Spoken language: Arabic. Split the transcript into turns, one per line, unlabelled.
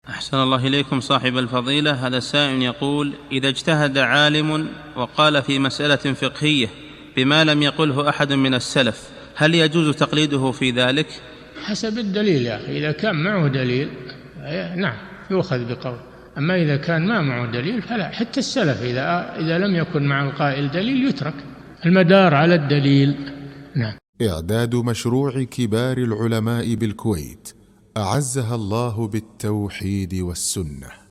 أحسن الله إليكم صاحب الفضيلة. هذا السائل يقول: إذا اجتهد عالم وقال في مسألة فقهية بما لم يقله أحد من السلف، هل يجوز تقليده في ذلك؟
حسب الدليل يا أخي، إذا كان معه دليل نعم يؤخذ بقول، أما إذا كان ما معه دليل فلا. حتى السلف إذا لم يكن مع القائل دليل يترك، المدار على الدليل. نعم.
إعداد مشروع كبار العلماء بالكويت أعزها الله بالتوحيد والسنة.